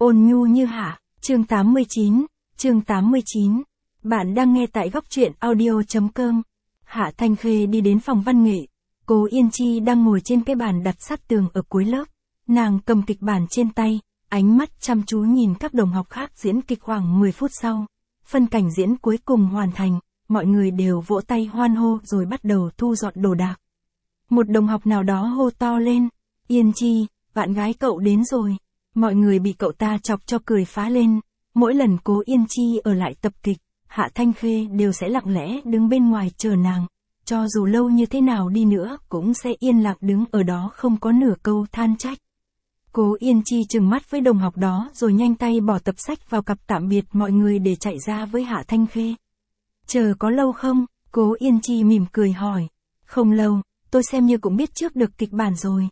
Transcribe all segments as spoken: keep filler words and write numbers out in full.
Ôn nhu như Hạ, chương tám mươi chín, chương tám mươi chín. Bạn đang nghe tại góc truyện audio chấm com. Hạ Thanh Khê đi đến phòng văn nghệ. Cố Yên Chi đang ngồi trên cái bàn đặt sát tường ở cuối lớp. Nàng cầm kịch bản trên tay, ánh mắt chăm chú nhìn các đồng học khác diễn kịch. Khoảng mười phút sau, phân cảnh diễn cuối cùng hoàn thành, mọi người đều vỗ tay hoan hô rồi bắt đầu thu dọn đồ đạc. Một đồng học nào đó hô to lên, Yên Chi, bạn gái cậu đến rồi. Mọi người bị cậu ta chọc cho cười phá lên. Mỗi lần Cố Yên Chi ở lại tập kịch, Hạ Thanh Khê đều sẽ lặng lẽ đứng bên ngoài chờ nàng. Cho dù lâu như thế nào đi nữa cũng sẽ yên lặng đứng ở đó không có nửa câu than trách. Cố Yên Chi trừng mắt với đồng học đó rồi nhanh tay bỏ tập sách vào cặp tạm biệt mọi người để chạy ra với Hạ Thanh Khê. Chờ có lâu không? Cố Yên Chi mỉm cười hỏi. Không lâu, tôi xem như cũng biết trước được kịch bản rồi.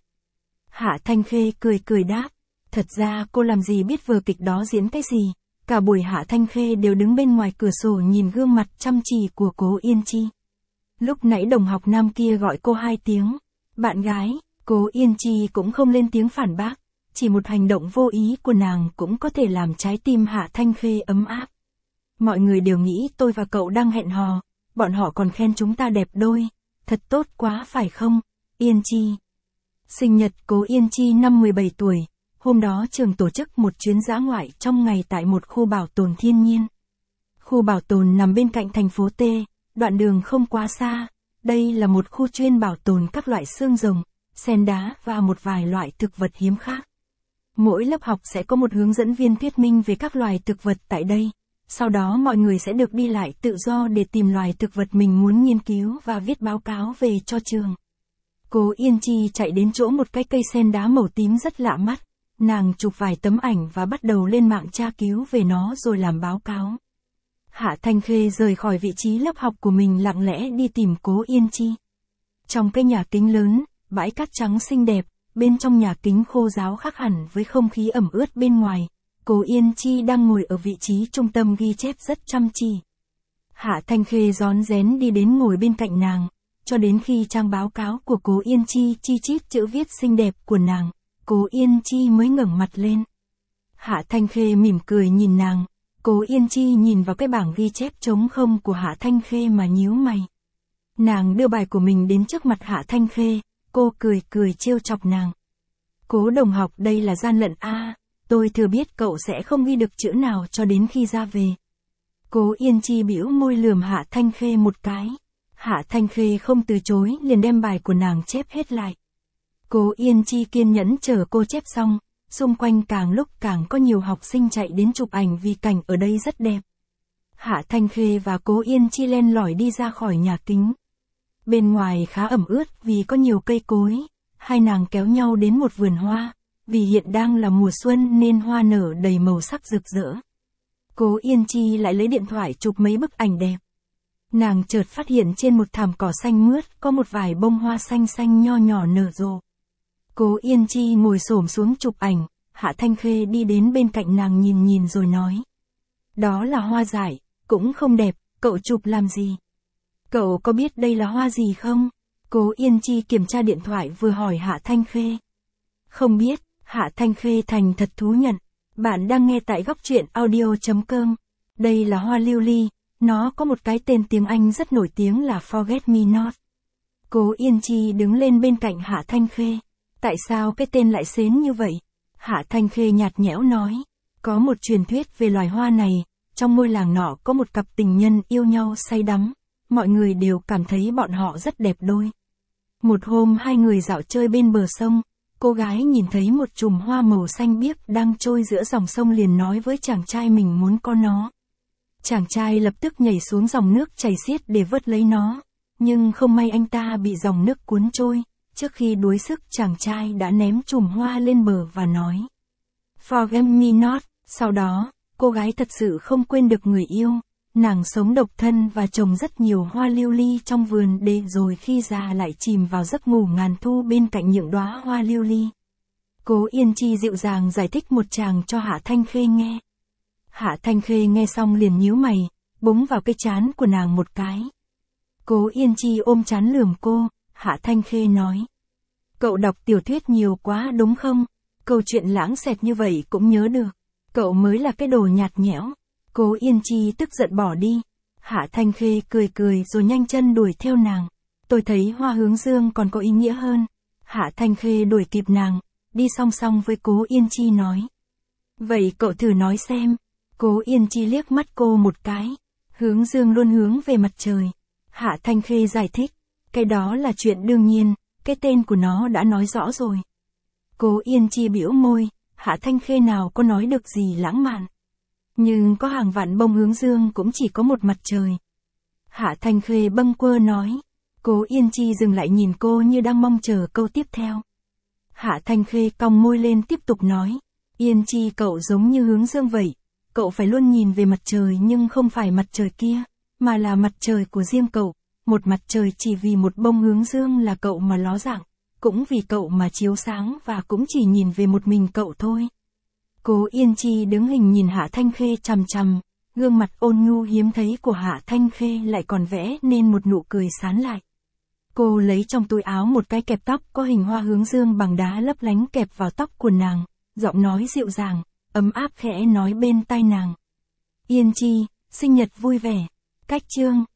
Hạ Thanh Khê cười cười đáp. Thật ra cô làm gì biết vở kịch đó diễn cái gì. Cả buổi Hạ Thanh Khê đều đứng bên ngoài cửa sổ nhìn gương mặt chăm chỉ của Cố Yên Chi. Lúc nãy đồng học nam kia gọi cô hai tiếng bạn gái, Cố Yên Chi cũng không lên tiếng phản bác. Chỉ một hành động vô ý của nàng cũng có thể làm trái tim Hạ Thanh Khê ấm áp. Mọi người đều nghĩ tôi và cậu đang hẹn hò, bọn họ còn khen chúng ta đẹp đôi. Thật tốt quá phải không, Yên Chi? Sinh nhật Cố Yên Chi năm mười bảy tuổi. Hôm đó trường tổ chức một chuyến dã ngoại trong ngày tại một khu bảo tồn thiên nhiên. Khu bảo tồn nằm bên cạnh thành phố T, đoạn đường không quá xa. Đây là một khu chuyên bảo tồn các loại xương rồng, sen đá và một vài loại thực vật hiếm khác. Mỗi lớp học sẽ có một hướng dẫn viên thuyết minh về các loài thực vật tại đây. Sau đó mọi người sẽ được đi lại tự do để tìm loài thực vật mình muốn nghiên cứu và viết báo cáo về cho trường. Cố Yên Chi chạy đến chỗ một cái cây sen đá màu tím rất lạ mắt. Nàng chụp vài tấm ảnh và bắt đầu lên mạng tra cứu về nó rồi làm báo cáo. Hạ Thanh Khê rời khỏi vị trí lớp học của mình lặng lẽ đi tìm Cố Yên Chi. Trong cái nhà kính lớn, bãi cát trắng xinh đẹp, bên trong nhà kính khô ráo khác hẳn với không khí ẩm ướt bên ngoài. Cố Yên Chi đang ngồi ở vị trí trung tâm ghi chép rất chăm chỉ. Hạ Thanh Khê rón rén đi đến ngồi bên cạnh nàng, cho đến khi trang báo cáo của Cố Yên Chi chi chít chữ viết xinh đẹp của nàng. Cố Yên Chi mới ngẩng mặt lên. Hạ Thanh Khê mỉm cười nhìn nàng. Cố Yên Chi nhìn vào cái bảng ghi chép trống không của Hạ Thanh Khê mà nhíu mày. Nàng đưa bài của mình đến trước mặt Hạ Thanh Khê, cô cười cười trêu chọc nàng. Cố đồng học, đây là gian lận a, tôi thừa biết cậu sẽ không ghi được chữ nào cho đến khi ra về. Cố Yên Chi bĩu môi lườm Hạ Thanh Khê một cái. Hạ Thanh Khê không từ chối liền đem bài của nàng chép hết lại. Cố Yên Chi kiên nhẫn chờ cô chép xong, xung quanh càng lúc càng có nhiều học sinh chạy đến chụp ảnh vì cảnh ở đây rất đẹp. Hạ Thanh Khê và Cố Yên Chi len lỏi đi ra khỏi nhà kính. Bên ngoài khá ẩm ướt vì có nhiều cây cối, hai nàng kéo nhau đến một vườn hoa, vì hiện đang là mùa xuân nên hoa nở đầy màu sắc rực rỡ. Cố Yên Chi lại lấy điện thoại chụp mấy bức ảnh đẹp. Nàng chợt phát hiện trên một thảm cỏ xanh mướt có một vài bông hoa xanh xanh nho nhỏ nở rộ. Cố Yên Chi ngồi xổm xuống chụp ảnh, Hạ Thanh Khê đi đến bên cạnh nàng nhìn nhìn rồi nói. Đó là hoa dại, cũng không đẹp, cậu chụp làm gì? Cậu có biết đây là hoa gì không? Cố Yên Chi kiểm tra điện thoại vừa hỏi Hạ Thanh Khê. Không biết, Hạ Thanh Khê thành thật thú nhận. Bạn đang nghe tại góc truyện audio chấm com. Đây là hoa lưu ly, nó có một cái tên tiếng Anh rất nổi tiếng là Forget Me Not. Cố Yên Chi đứng lên bên cạnh Hạ Thanh Khê. Tại sao cái tên lại xến như vậy? Hạ Thanh Khê nhạt nhẽo nói. Có một truyền thuyết về loài hoa này, trong ngôi làng nọ có một cặp tình nhân yêu nhau say đắm. Mọi người đều cảm thấy bọn họ rất đẹp đôi. Một hôm hai người dạo chơi bên bờ sông, cô gái nhìn thấy một chùm hoa màu xanh biếc đang trôi giữa dòng sông liền nói với chàng trai mình muốn có nó. Chàng trai lập tức nhảy xuống dòng nước chảy xiết để vớt lấy nó, nhưng không may anh ta bị dòng nước cuốn trôi. Trước khi đuối sức chàng trai đã ném chùm hoa lên bờ và nói Forget me not. Sau đó, cô gái thật sự không quên được người yêu. Nàng sống độc thân và trồng rất nhiều hoa lưu ly trong vườn để rồi khi già lại chìm vào giấc ngủ ngàn thu bên cạnh những đóa hoa lưu ly. Cố Yên Chi dịu dàng giải thích một tràng cho Hạ Thanh Khê nghe. Hạ Thanh Khê nghe xong liền nhíu mày, búng vào cái trán của nàng một cái. Cố Yên Chi ôm trán lườm cô. Hạ Thanh Khê nói. Cậu đọc tiểu thuyết nhiều quá đúng không? Câu chuyện lãng xẹt như vậy cũng nhớ được. Cậu mới là cái đồ nhạt nhẽo. Cố Yên Chi tức giận bỏ đi. Hạ Thanh Khê cười cười rồi nhanh chân đuổi theo nàng. Tôi thấy Hoa Hướng Dương còn có ý nghĩa hơn. Hạ Thanh Khê đuổi kịp nàng, đi song song với Cố Yên Chi nói. Vậy cậu thử nói xem. Cố Yên Chi liếc mắt cô một cái. Hướng Dương luôn hướng về mặt trời. Hạ Thanh Khê giải thích. Cái đó là chuyện đương nhiên, cái tên của nó đã nói rõ rồi. Cố Yên Chi bĩu môi, Hạ Thanh Khê nào có nói được gì lãng mạn. Nhưng có hàng vạn bông hướng dương cũng chỉ có một mặt trời. Hạ Thanh Khê bâng quơ nói. Cố Yên Chi dừng lại nhìn cô như đang mong chờ câu tiếp theo. Hạ Thanh Khê cong môi lên tiếp tục nói. Yên Chi cậu giống như hướng dương vậy. Cậu phải luôn nhìn về mặt trời nhưng không phải mặt trời kia, mà là mặt trời của riêng cậu. Một mặt trời chỉ vì một bông hướng dương là cậu mà ló dạng, cũng vì cậu mà chiếu sáng và cũng chỉ nhìn về một mình cậu thôi. Cố Yên Chi đứng hình nhìn Hạ Thanh Khê chằm chằm, gương mặt ôn nhu hiếm thấy của Hạ Thanh Khê lại còn vẽ nên một nụ cười sán lại. Cô lấy trong túi áo một cái kẹp tóc có hình hoa hướng dương bằng đá lấp lánh kẹp vào tóc của nàng, giọng nói dịu dàng, ấm áp khẽ nói bên tai nàng. Yên Chi, sinh nhật vui vẻ. Cách chương